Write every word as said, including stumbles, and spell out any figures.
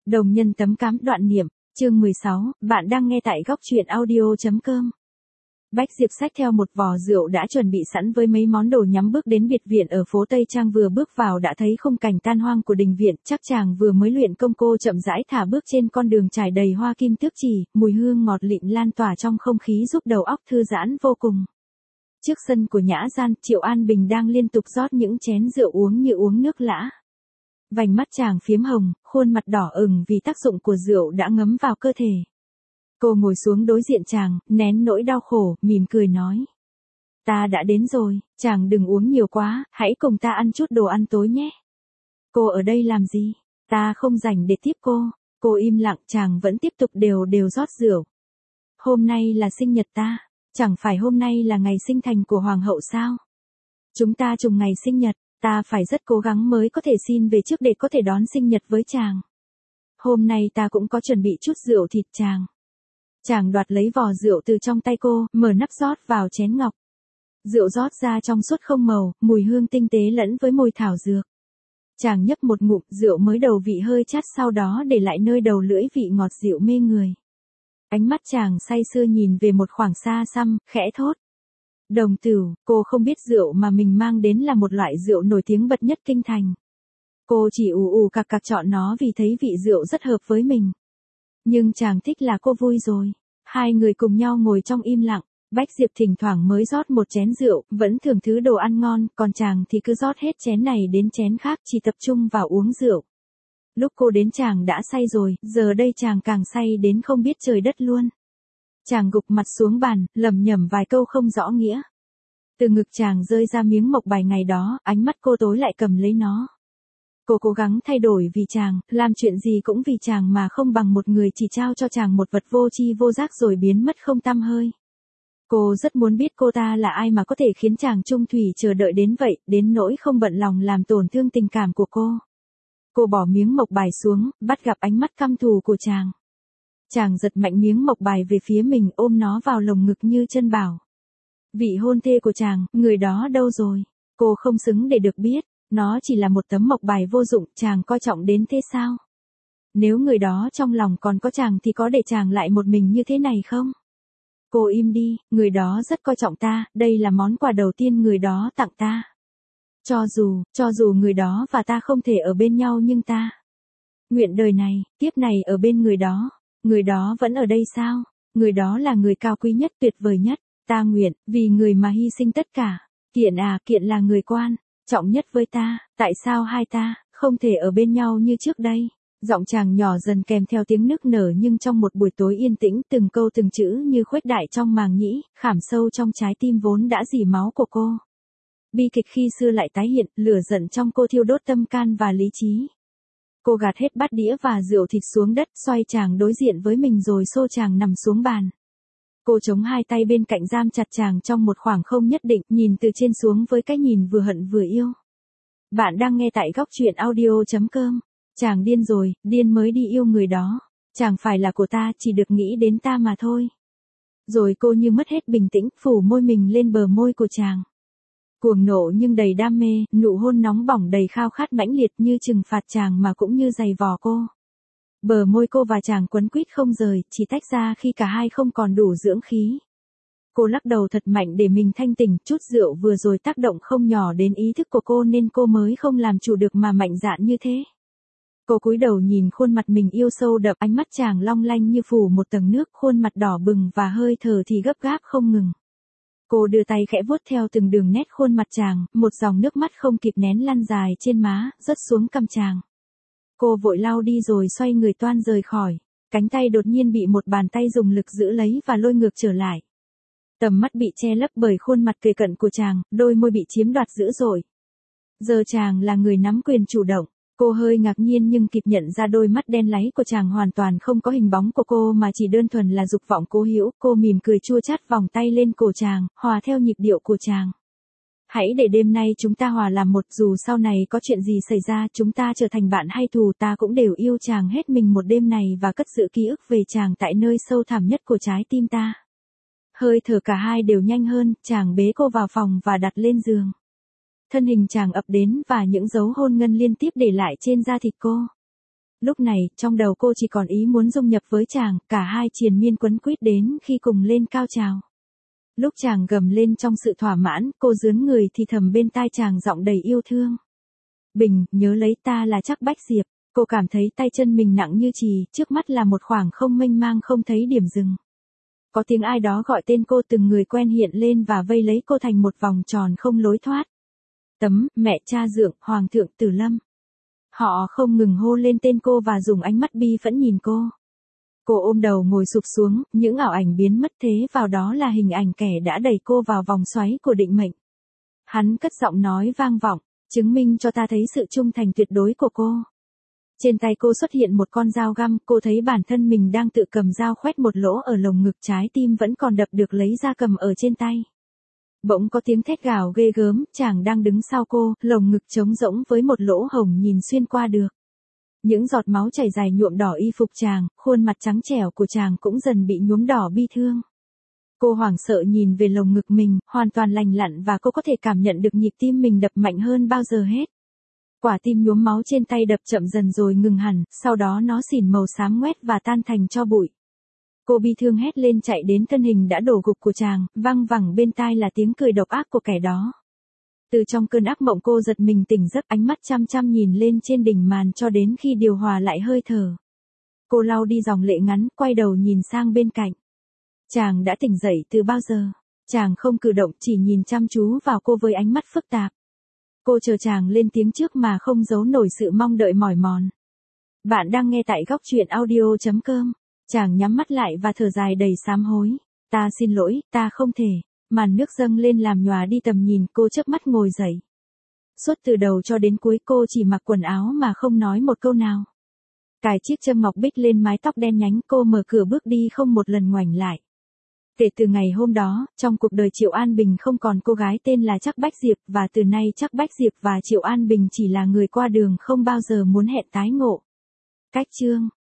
Đồng nhân tấm cám đoạn niệm, chương mười sáu, bạn đang nghe tại góc truyện audio.com. Bách Diệp xách theo một vò rượu đã chuẩn bị sẵn với mấy món đồ nhắm bước đến biệt viện ở phố Tây Trang, vừa bước vào đã thấy khung cảnh tan hoang của đình viện, chắc chàng vừa mới luyện công. Cô chậm rãi thả bước trên con đường trải đầy hoa kim tước chỉ, mùi hương ngọt lịm lan tỏa trong không khí giúp đầu óc thư giãn vô cùng. Trước sân của nhã gian, Triệu An Bình đang liên tục rót những chén rượu uống như uống nước lã. Vành mắt chàng phiếm hồng, khuôn mặt đỏ ửng vì tác dụng của rượu đã ngấm vào cơ thể. Cô ngồi xuống đối diện chàng, nén nỗi đau khổ, mỉm cười nói. Ta đã đến rồi, chàng đừng uống nhiều quá, hãy cùng ta ăn chút đồ ăn tối nhé. Cô ở đây làm gì? Ta không rảnh để tiếp cô. Cô im lặng, chàng vẫn tiếp tục đều đều rót rượu. Hôm nay là sinh nhật ta, chẳng phải hôm nay là ngày sinh thành của Hoàng hậu sao? Chúng ta trùng ngày sinh nhật. Ta phải rất cố gắng mới có thể xin về trước để có thể đón sinh nhật với chàng. Hôm nay ta cũng có chuẩn bị chút rượu thịt chàng. Chàng đoạt lấy vò rượu từ trong tay cô, mở nắp rót vào chén ngọc. Rượu rót ra trong suốt không màu, mùi hương tinh tế lẫn với mùi thảo dược. Chàng nhấp một ngụm, rượu mới đầu vị hơi chát, sau đó để lại nơi đầu lưỡi vị ngọt dịu mê người. Ánh mắt chàng say sưa nhìn về một khoảng xa xăm, khẽ thốt. Đồng Tửu, cô không biết rượu mà mình mang đến là một loại rượu nổi tiếng bậc nhất kinh thành. Cô chỉ ù ù cặc cặc chọn nó vì thấy vị rượu rất hợp với mình. Nhưng chàng thích là cô vui rồi. Hai người cùng nhau ngồi trong im lặng. Bách Diệp thỉnh thoảng mới rót một chén rượu, vẫn thưởng thứ đồ ăn ngon, còn chàng thì cứ rót hết chén này đến chén khác, chỉ tập trung vào uống rượu. Lúc cô đến chàng đã say rồi, giờ đây chàng càng say đến không biết trời đất luôn. Chàng gục mặt xuống bàn, lẩm nhẩm vài câu không rõ nghĩa. Từ ngực chàng rơi ra miếng mộc bài ngày đó, ánh mắt cô tối lại cầm lấy nó. Cô cố gắng thay đổi vì chàng, làm chuyện gì cũng vì chàng mà không bằng một người chỉ trao cho chàng một vật vô tri vô giác rồi biến mất không tăm hơi. Cô rất muốn biết cô ta là ai mà có thể khiến chàng trung thủy chờ đợi đến vậy, đến nỗi không bận lòng làm tổn thương tình cảm của cô. Cô bỏ miếng mộc bài xuống, bắt gặp ánh mắt căm thù của chàng. Chàng giật mạnh miếng mộc bài về phía mình, ôm nó vào lồng ngực như chân bảo. Vị hôn thê của chàng, người đó đâu rồi? Cô không xứng để được biết, nó chỉ là một tấm mộc bài vô dụng, chàng coi trọng đến thế sao? Nếu người đó trong lòng còn có chàng thì có để chàng lại một mình như thế này không? Cô im đi, người đó rất coi trọng ta, đây là món quà đầu tiên người đó tặng ta. Cho dù, cho dù người đó và ta không thể ở bên nhau nhưng ta nguyện đời này, kiếp này ở bên người đó. Người đó vẫn ở đây sao? Người đó là người cao quý nhất, tuyệt vời nhất. Ta nguyện, vì người mà hy sinh tất cả. Kiện à, Kiện là người quan trọng nhất với ta. Tại sao hai ta không thể ở bên nhau như trước đây? Giọng chàng nhỏ dần kèm theo tiếng nức nở, nhưng trong một buổi tối yên tĩnh, từng câu từng chữ như khuếch đại trong màng nhĩ, khảm sâu trong trái tim vốn đã rỉ máu của cô. Bi kịch khi xưa lại tái hiện, lửa giận trong cô thiêu đốt tâm can và lý trí. Cô gạt hết bát đĩa và rượu thịt xuống đất, xoay chàng đối diện với mình rồi xô chàng nằm xuống bàn. Cô chống hai tay bên cạnh giam chặt chàng trong một khoảng không nhất định, nhìn từ trên xuống với cái nhìn vừa hận vừa yêu. Bạn đang nghe tại góc truyện audio.com. Chàng điên rồi, điên mới đi yêu người đó. Chàng phải là của ta, chỉ được nghĩ đến ta mà thôi. Rồi cô như mất hết bình tĩnh, phủ môi mình lên bờ môi của chàng. Cuồng nộ nhưng đầy đam mê, nụ hôn nóng bỏng đầy khao khát mãnh liệt, như trừng phạt chàng mà cũng như giày vò cô. Bờ môi cô và chàng quấn quýt không rời, chỉ tách ra khi cả hai không còn đủ dưỡng khí. Cô lắc đầu thật mạnh để mình thanh tỉnh, chút rượu vừa rồi tác động không nhỏ đến ý thức của cô nên cô mới không làm chủ được mà mạnh dạn như thế. Cô cúi đầu nhìn khuôn mặt mình yêu sâu đậm, ánh mắt chàng long lanh như phủ một tầng nước, khuôn mặt đỏ bừng và hơi thở thì gấp gáp không ngừng. Cô đưa tay khẽ vuốt theo từng đường nét khuôn mặt chàng, một dòng nước mắt không kịp nén lăn dài trên má, rớt xuống cằm chàng. Cô vội lau đi rồi xoay người toan rời khỏi. Cánh tay đột nhiên bị một bàn tay dùng lực giữ lấy và lôi ngược trở lại. Tầm mắt bị che lấp bởi khuôn mặt kề cận của chàng, đôi môi bị chiếm đoạt dữ dội. Giờ chàng là người nắm quyền chủ động. Cô hơi ngạc nhiên nhưng kịp nhận ra đôi mắt đen láy của chàng hoàn toàn không có hình bóng của cô mà chỉ đơn thuần là dục vọng cố hữu. Cô mỉm cười chua chát vòng tay lên cổ chàng, hòa theo nhịp điệu của chàng. Hãy để đêm nay chúng ta hòa làm một, dù sau này có chuyện gì xảy ra, chúng ta trở thành bạn hay thù, ta cũng đều yêu chàng hết mình một đêm này và cất giữ ký ức về chàng tại nơi sâu thẳm nhất của trái tim ta. Hơi thở cả hai đều nhanh hơn, chàng bế cô vào phòng và đặt lên giường. Thân hình chàng ập đến và những dấu hôn ngân liên tiếp để lại trên da thịt cô. Lúc này, trong đầu cô chỉ còn ý muốn dung nhập với chàng, cả hai triền miên quấn quýt đến khi cùng lên cao trào. Lúc chàng gầm lên trong sự thỏa mãn, cô dướn người thì thầm bên tai chàng giọng đầy yêu thương. Bình, nhớ lấy ta là Trác Bách Diệp. Cô cảm thấy tay chân mình nặng như chì, trước mắt là một khoảng không mênh mang không thấy điểm dừng. Có tiếng ai đó gọi tên cô, từng người quen hiện lên và vây lấy cô thành một vòng tròn không lối thoát. Tấm, mẹ, cha dượng, hoàng thượng, Tử Lâm. Họ không ngừng hô lên tên cô và dùng ánh mắt bi phẫn nhìn cô. Cô ôm đầu ngồi sụp xuống, những ảo ảnh biến mất, thế vào đó là hình ảnh kẻ đã đẩy cô vào vòng xoáy của định mệnh. Hắn cất giọng nói vang vọng, chứng minh cho ta thấy sự trung thành tuyệt đối của cô. Trên tay cô xuất hiện một con dao găm, cô thấy bản thân mình đang tự cầm dao khoét một lỗ ở lồng ngực, trái tim vẫn còn đập được lấy ra cầm ở trên tay. Bỗng có tiếng thét gào ghê gớm, chàng đang đứng sau cô, lồng ngực trống rỗng với một lỗ hổng nhìn xuyên qua được. Những giọt máu chảy dài nhuộm đỏ y phục chàng, khuôn mặt trắng trẻo của chàng cũng dần bị nhuốm đỏ bi thương. Cô hoảng sợ nhìn về lồng ngực mình, hoàn toàn lành lặn và cô có thể cảm nhận được nhịp tim mình đập mạnh hơn bao giờ hết. Quả tim nhuốm máu trên tay đập chậm dần rồi ngừng hẳn, sau đó nó xỉn màu xám ngoét và tan thành tro bụi. Cô bi thương hét lên chạy đến thân hình đã đổ gục của chàng, văng vẳng bên tai là tiếng cười độc ác của kẻ đó. Từ trong cơn ác mộng cô giật mình tỉnh giấc, ánh mắt chăm chăm nhìn lên trên đỉnh màn cho đến khi điều hòa lại hơi thở. Cô lau đi dòng lệ ngắn, quay đầu nhìn sang bên cạnh. Chàng đã tỉnh dậy từ bao giờ? Chàng không cử động, chỉ nhìn chăm chú vào cô với ánh mắt phức tạp. Cô chờ chàng lên tiếng trước mà không giấu nổi sự mong đợi mỏi mòn. Bạn đang nghe tại góc truyện audio chấm com. Chàng nhắm mắt lại và thở dài đầy sám hối. Ta xin lỗi, ta không thể. Màn nước dâng lên làm nhòa đi tầm nhìn, cô chớp mắt ngồi dậy. Suốt từ đầu cho đến cuối cô chỉ mặc quần áo mà không nói một câu nào. Cài chiếc châm ngọc bích lên mái tóc đen nhánh, cô mở cửa bước đi không một lần ngoảnh lại. Kể từ ngày hôm đó, trong cuộc đời Triệu An Bình không còn cô gái tên là Trác Bách Diệp, và từ nay Trác Bách Diệp và Triệu An Bình chỉ là người qua đường không bao giờ muốn hẹn tái ngộ. Cách chương